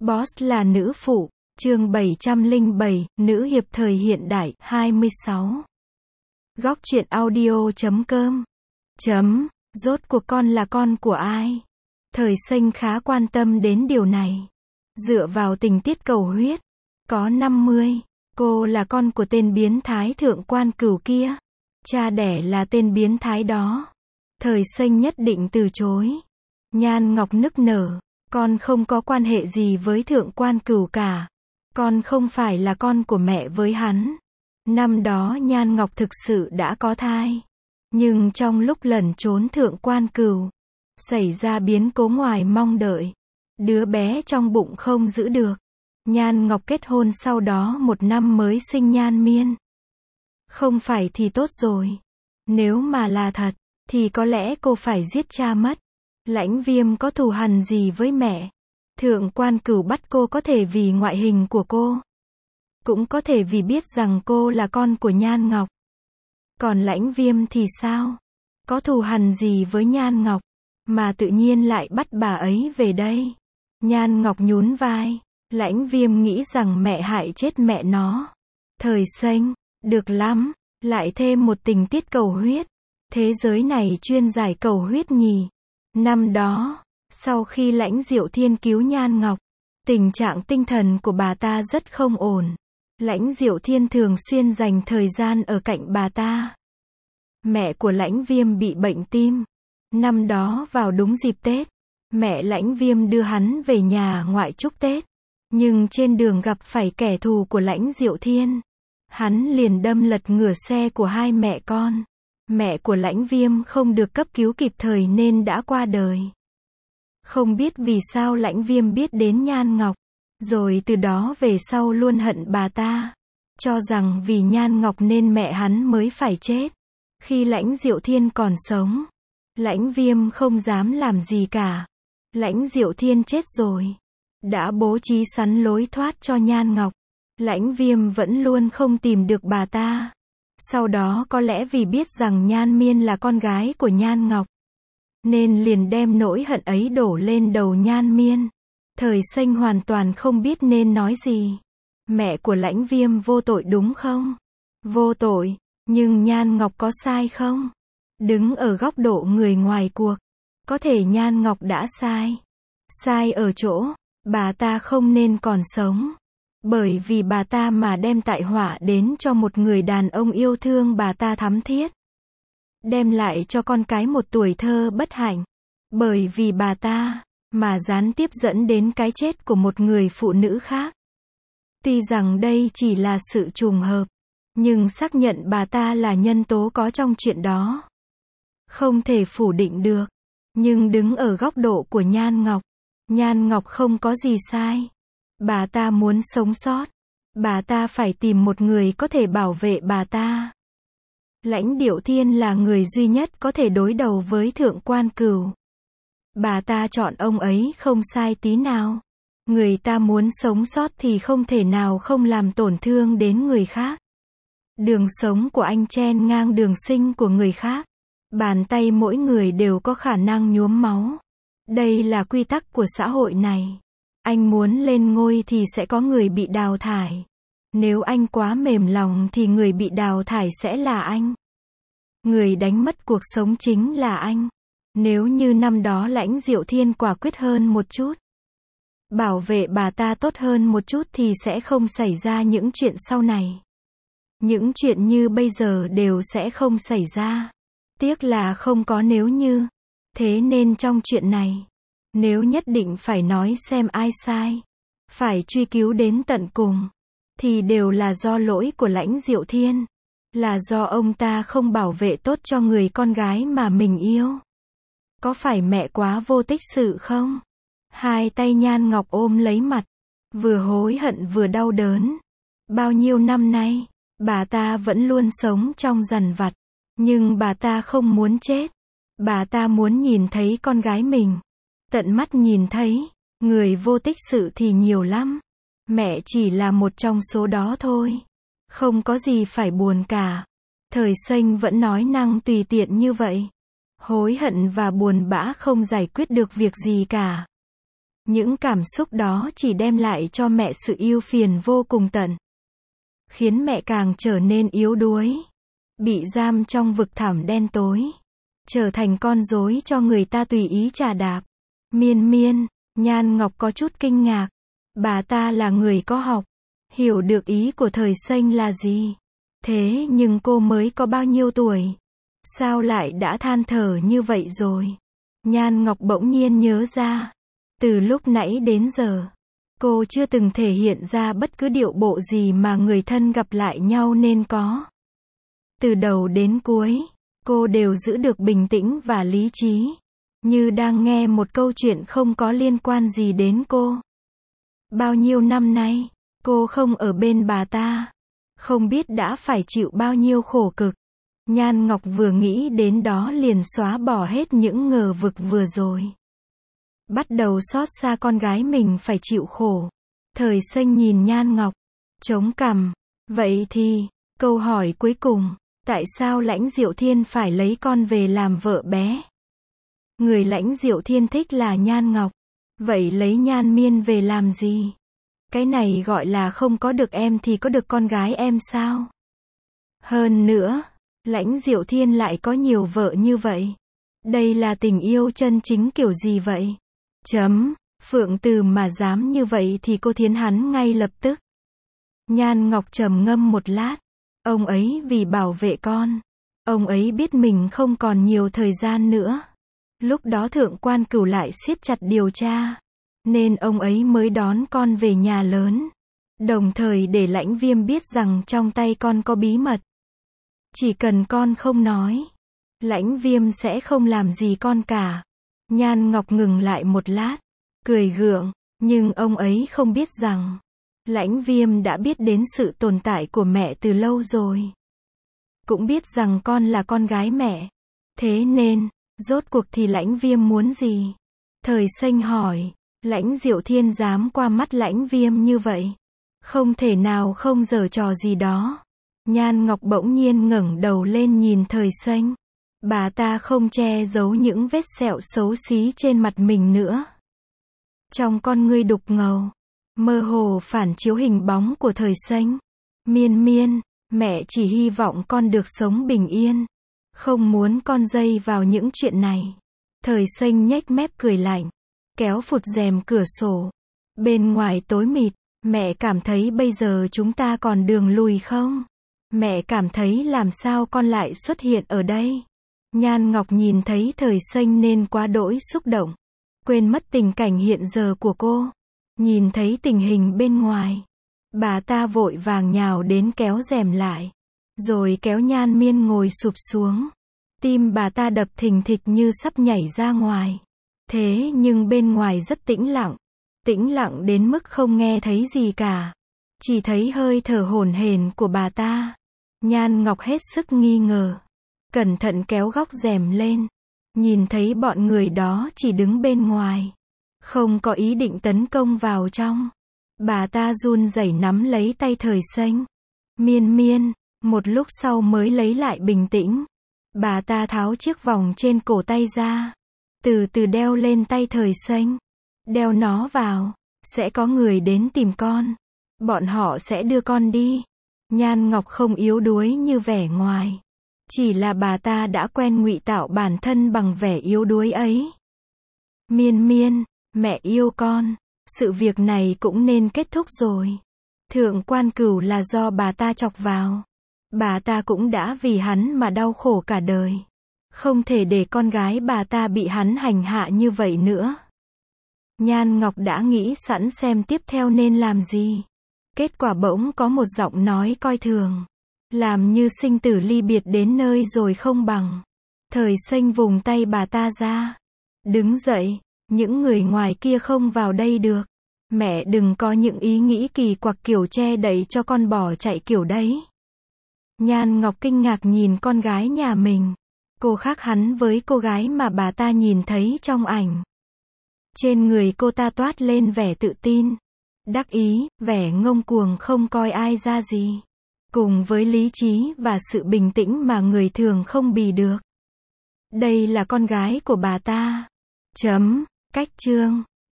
Boss là nữ phụ, chương 707, nữ hiệp thời hiện đại, 26. Góc truyện audio.com. Rốt cuộc con là con của ai? Thời Xanh khá quan tâm đến điều này. Dựa vào tình tiết cầu huyết, có 50, cô là con của tên biến thái thượng quan cửu kia. Cha đẻ là tên biến thái đó. Thời Xanh nhất định từ chối. Nhan Ngọc nức nở. Con không có quan hệ gì với thượng quan cửu cả. Con không phải là con của mẹ với hắn. Năm đó Nhan Ngọc thực sự đã có thai. Nhưng trong lúc lẩn trốn thượng quan cửu, xảy ra biến cố ngoài mong đợi. Đứa bé trong bụng không giữ được. Nhan Ngọc kết hôn sau đó 1 năm mới sinh Nhan Miên. Không phải thì tốt rồi. Nếu mà là thật, thì có lẽ cô phải giết cha mất. Lãnh Viêm có thù hằn gì với mẹ? Thượng quan cửu bắt cô có thể vì ngoại hình của cô. Cũng có thể vì biết rằng cô là con của Nhan Ngọc. Còn Lãnh Viêm thì sao? Có thù hằn gì với Nhan Ngọc, mà tự nhiên lại bắt bà ấy về đây? Nhan Ngọc nhún vai. Lãnh Viêm nghĩ rằng mẹ hại chết mẹ nó. Thời Xanh, được lắm, lại thêm một tình tiết cầu huyết. Thế giới này chuyên giải cầu huyết nhỉ? Năm đó, sau khi Lãnh Diệu Thiên cứu Nhan Ngọc, tình trạng tinh thần của bà ta rất không ổn. Lãnh Diệu Thiên thường xuyên dành thời gian ở cạnh bà ta. Mẹ của Lãnh Viêm bị bệnh tim. Năm đó vào đúng dịp Tết, mẹ Lãnh Viêm đưa hắn về nhà ngoại chúc Tết. Nhưng trên đường gặp phải kẻ thù của Lãnh Diệu Thiên. Hắn liền đâm lật ngửa xe của hai mẹ con. Mẹ của Lãnh Viêm không được cấp cứu kịp thời nên đã qua đời. Không biết vì sao Lãnh Viêm biết đến Nhan Ngọc, rồi từ đó về sau luôn hận bà ta. Cho rằng vì Nhan Ngọc nên mẹ hắn mới phải chết. Khi Lãnh Diệu Thiên còn sống, Lãnh Viêm không dám làm gì cả. Lãnh Diệu Thiên chết rồi, đã bố trí sẵn lối thoát cho Nhan Ngọc. Lãnh Viêm vẫn luôn không tìm được bà ta. Sau đó có lẽ vì biết rằng Nhan Miên là con gái của Nhan Ngọc, nên liền đem nỗi hận ấy đổ lên đầu Nhan Miên. Thời Xanh hoàn toàn không biết nên nói gì. Mẹ của Lãnh Viêm vô tội đúng không? Vô tội, nhưng Nhan Ngọc có sai không? Đứng ở góc độ người ngoài cuộc, có thể Nhan Ngọc đã sai. Sai ở chỗ, bà ta không nên còn sống. Bởi vì bà ta mà đem tai họa đến cho một người đàn ông yêu thương bà ta thắm thiết. Đem lại cho con cái một tuổi thơ bất hạnh. Bởi vì bà ta, mà gián tiếp dẫn đến cái chết của một người phụ nữ khác. Tuy rằng đây chỉ là sự trùng hợp, nhưng xác nhận bà ta là nhân tố có trong chuyện đó. Không thể phủ định được. Nhưng đứng ở góc độ của Nhan Ngọc không có gì sai. Bà ta muốn sống sót. Bà ta phải tìm một người có thể bảo vệ bà ta. Lãnh Diệu Thiên là người duy nhất có thể đối đầu với thượng quan cửu. Bà ta chọn ông ấy không sai tí nào. Người ta muốn sống sót thì không thể nào không làm tổn thương đến người khác. Đường sống của anh chen ngang đường sinh của người khác. Bàn tay mỗi người đều có khả năng nhuốm máu. Đây là quy tắc của xã hội này. Anh muốn lên ngôi thì sẽ có người bị đào thải. Nếu anh quá mềm lòng thì người bị đào thải sẽ là anh. Người đánh mất cuộc sống chính là anh. Nếu như năm đó Lãnh Diệu Thiên quả quyết hơn một chút, bảo vệ bà ta tốt hơn một chút thì sẽ không xảy ra những chuyện sau này. Những chuyện như bây giờ đều sẽ không xảy ra. Tiếc là không có nếu như. Thế nên trong chuyện này, nếu nhất định phải nói xem ai sai, phải truy cứu đến tận cùng, thì đều là do lỗi của Lãnh Diệu Thiên. Là do ông ta không bảo vệ tốt cho người con gái mà mình yêu. Có phải mẹ quá vô tích sự không? Hai tay Nhan Ngọc ôm lấy mặt, vừa hối hận vừa đau đớn. Bao nhiêu năm nay, bà ta vẫn luôn sống trong dằn vặt. Nhưng bà ta không muốn chết. Bà ta muốn nhìn thấy con gái mình. Tận mắt nhìn thấy. Người vô tích sự thì nhiều lắm. Mẹ chỉ là một trong số đó thôi. Không có gì phải buồn cả. Thời Xanh vẫn nói năng tùy tiện như vậy. Hối hận và buồn bã không giải quyết được việc gì cả. Những cảm xúc đó chỉ đem lại cho mẹ sự ưu phiền vô cùng tận, khiến mẹ càng trở nên yếu đuối, bị giam trong vực thẳm đen tối, trở thành con rối cho người ta tùy ý chà đạp. Miên Miên, Nhan Ngọc có chút kinh ngạc. Bà ta là người có học, hiểu được ý của Thời Xanh là gì. Thế nhưng cô mới có bao nhiêu tuổi? Sao lại đã than thở như vậy rồi? Nhan Ngọc bỗng nhiên nhớ ra. Từ lúc nãy đến giờ, cô chưa từng thể hiện ra bất cứ điệu bộ gì mà người thân gặp lại nhau nên có. Từ đầu đến cuối, cô đều giữ được bình tĩnh và lý trí, như đang nghe một câu chuyện không có liên quan gì đến cô. Bao nhiêu năm nay, cô không ở bên bà ta, không biết đã phải chịu bao nhiêu khổ cực. Nhan Ngọc vừa nghĩ đến đó liền xóa bỏ hết những ngờ vực vừa rồi. Bắt đầu xót xa con gái mình phải chịu khổ. Thời Xanh nhìn Nhan Ngọc, chống cằm. Vậy thì, câu hỏi cuối cùng, tại sao Lãnh Diệu Thiên phải lấy con về làm vợ bé? Người Lãnh Diệu Thiên thích là Nhan Ngọc. Vậy lấy Nhan Miên về làm gì? Cái này gọi là không có được em thì có được con gái em sao? Hơn nữa, Lãnh Diệu Thiên lại có nhiều vợ như vậy. Đây là tình yêu chân chính kiểu gì vậy? Phượng Từ mà dám như vậy thì cô thiến hắn ngay lập tức. Nhan Ngọc trầm ngâm một lát. Ông ấy vì bảo vệ con. Ông ấy biết mình không còn nhiều thời gian nữa. Lúc đó Thượng Quan Cửu lại siết chặt điều tra, nên ông ấy mới đón con về nhà lớn. Đồng thời để Lãnh Viêm biết rằng trong tay con có bí mật. Chỉ cần con không nói, Lãnh Viêm sẽ không làm gì con cả. Nhan Ngọc ngừng lại một lát, cười gượng, nhưng ông ấy không biết rằng Lãnh Viêm đã biết đến sự tồn tại của mẹ từ lâu rồi. Cũng biết rằng con là con gái mẹ. Thế nên, rốt cuộc thì Lãnh Viêm muốn gì? Thời Xanh hỏi. Lãnh Diệu Thiên dám qua mắt Lãnh Viêm như vậy, không thể nào không giở trò gì đó. Nhan Ngọc bỗng nhiên ngẩng đầu lên nhìn Thời Xanh. Bà ta không che giấu những vết sẹo xấu xí trên mặt mình nữa. Trong con ngươi đục ngầu, mơ hồ phản chiếu hình bóng của Thời Xanh. Miên Miên, mẹ chỉ hy vọng con được sống bình yên, không muốn con dây vào những chuyện này. Thời Xanh nhếch mép cười lạnh, kéo phụt rèm cửa sổ. Bên ngoài tối mịt, mẹ cảm thấy bây giờ chúng ta còn đường lùi không? Mẹ cảm thấy làm sao con lại xuất hiện ở đây? Nhan Ngọc nhìn thấy Thời Xanh nên quá đỗi xúc động, quên mất tình cảnh hiện giờ của cô. Nhìn thấy tình hình bên ngoài, bà ta vội vàng nhào đến kéo rèm lại, rồi kéo Nhan Miên ngồi sụp xuống. Tim bà ta đập thình thịch như sắp nhảy ra ngoài. Thế nhưng bên ngoài rất tĩnh lặng đến mức không nghe thấy gì cả. Chỉ thấy hơi thở hổn hển của bà ta. Nhan Ngọc hết sức nghi ngờ, cẩn thận kéo góc rèm lên, nhìn thấy bọn người đó chỉ đứng bên ngoài, không có ý định tấn công vào trong. Bà ta run rẩy nắm lấy tay Thời Xanh. Miên Miên, một lúc sau mới lấy lại bình tĩnh. Bà ta tháo chiếc vòng trên cổ tay ra, từ từ đeo lên tay Thời Xanh. Đeo nó vào, sẽ có người đến tìm con. Bọn họ sẽ đưa con đi. Nhan Ngọc không yếu đuối như vẻ ngoài. Chỉ là bà ta đã quen ngụy tạo bản thân bằng vẻ yếu đuối ấy. Miên Miên, mẹ yêu con. Sự việc này cũng nên kết thúc rồi. Thượng Quan Cửu là do bà ta chọc vào. Bà ta cũng đã vì hắn mà đau khổ cả đời. Không thể để con gái bà ta bị hắn hành hạ như vậy nữa. Nhan Ngọc đã nghĩ sẵn xem tiếp theo nên làm gì. Kết quả bỗng có một giọng nói coi thường, làm như sinh tử ly biệt đến nơi rồi không bằng. Thời Xanh vùng tay bà ta ra. Đứng dậy, những người ngoài kia không vào đây được. Mẹ đừng có những ý nghĩ kỳ quặc kiểu che đậy cho con bỏ chạy kiểu đấy. Nhan Ngọc kinh ngạc nhìn con gái nhà mình. Cô khác hắn với cô gái mà bà ta nhìn thấy trong ảnh. Trên người cô ta toát lên vẻ tự tin, đắc ý, vẻ ngông cuồng không coi ai ra gì. Cùng với lý trí và sự bình tĩnh mà người thường không bì được. Đây là con gái của bà ta. Cách chương